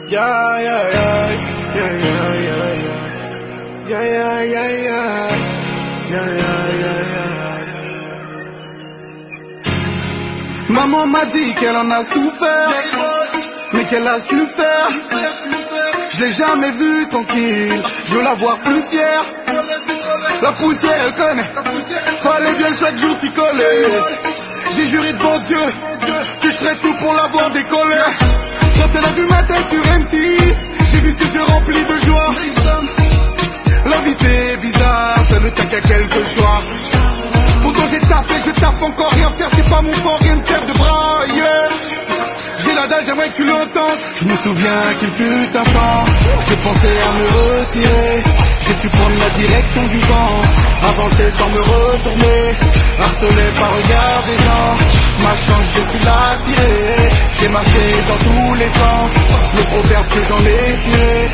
Yeah, yeah, yeah, yeah, yeah, yeah, yeah, yeah, yeah, yeah, yeah, yeah, yeah, yeah. Maman m'a dit qu'elle en a souffert, mais qu'elle a su faire. Je l'ai jamais vue tranquille, je veux la voir plus fière. La poussière elle connaît, fallait bien chaque jour s'y coller. J'ai juré devant Dieu que je ferais tout pour l'avoir décollé. Quand elle a vu ma tête sur M6, j'ai vu ses yeux remplis de joie. La vie c'est bizarre, ça ne tient qu'à quelques choix. Pourtant j'ai tapé, je tape encore, rien faire, c'est pas mon fort, rien ne sert de bras, yeah. J'ai la dalle, j'aimerais que tu l'entendes. Je me souviens qu'il fut un temps, je pensais à me retirer. J'ai pu prendre la direction du vent, avancer sans me retourner, harcelé par regard des gens. Ma chance, je suis là tiré, j'ai marché dans tous les sens, le proverbe que j'en ai tiré.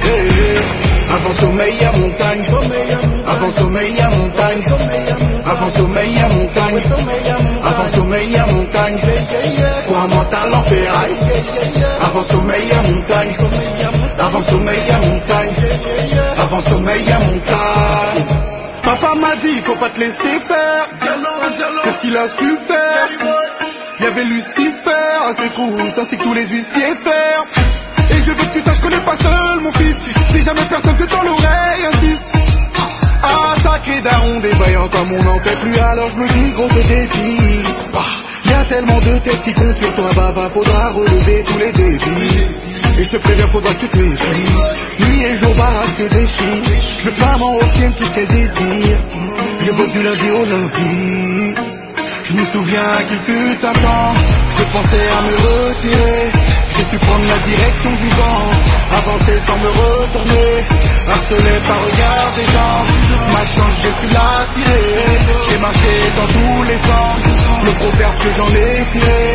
Avant sommeil à montagne, avant sommeil à montagne, avant sommeil à montagne, avant sommeil à montagne, pour un mental en ferraille. Avant sommeil à montagne, avant sommeil à montagne, avant sommeil à montagne. Papa m'a dit faut pas te laisser faire, c'est ce qu'il a su faire. Il y avait Lucifer à ses trousses ainsi que tous les huissiers faire. Et je veux que tu saches qu'on n'est pas seul mon fils, si jamais personne que dans l'oreille insiste. Ah sacré daron débraillant comme on n'en fait plus, alors je me dis gros ce défi. Y a tellement de têtes qui comptent sur toi, baba, faudra relever tous les défis. Et je te préviens, faudra que tu te méfies. Nuit et jour, baraque que des chiens. Je veux pas m'en obtienne tout tes désirs. Je bosse du lundi au lundi. Je me souviens qu'il fut un temps, je pensais à me retirer. J'ai su prendre la direction du vent, avancer sans me retourner, harcelé par regard des gens. Ma chance, je suis là tiré, j'ai marché dans tous les sens, le proverbe que j'en ai tiré.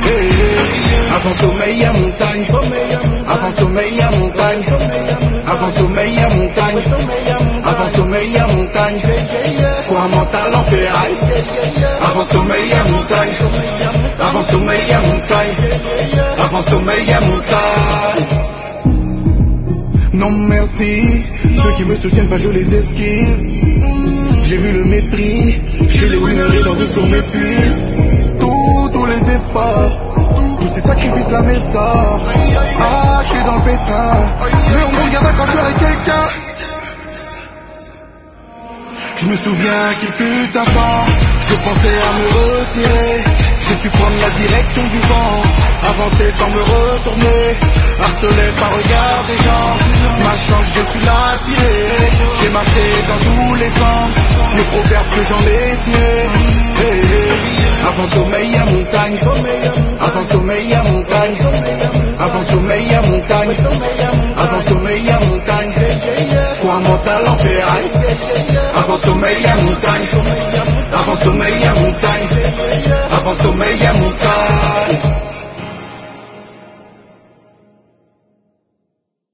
Avant sommeil à montagne, avant sommeil à montagne, avant sommeil à montagne, avant sommeil à montagne, pour un mental en ferraille. Avant sommeil à montagne, avant sommeil à montagne, avant sommeil à montagne. Non merci, ceux qui me soutiennent pas je les esquive. J'ai vu le mépris, chez les winners et leur discours m'épuise. Tous les efforts, tous ces sacrifices la maison. Ah, je suis dans le pétrin, mais on me regarde quand je suis avec quelqu'un. Je me souviens qu'il fut un temps, je pensais à me retirer. J'ai su prendre la direction du vent, avancer sans me retourner, harcelé par regard des gens. Ma chance, je suis là tiré, j'ai marché dans tous les sens, le proverbe que j'en ai tiré. Avant sommeil à montagne, avant sommeil à montagne, avant sommeil à montagne.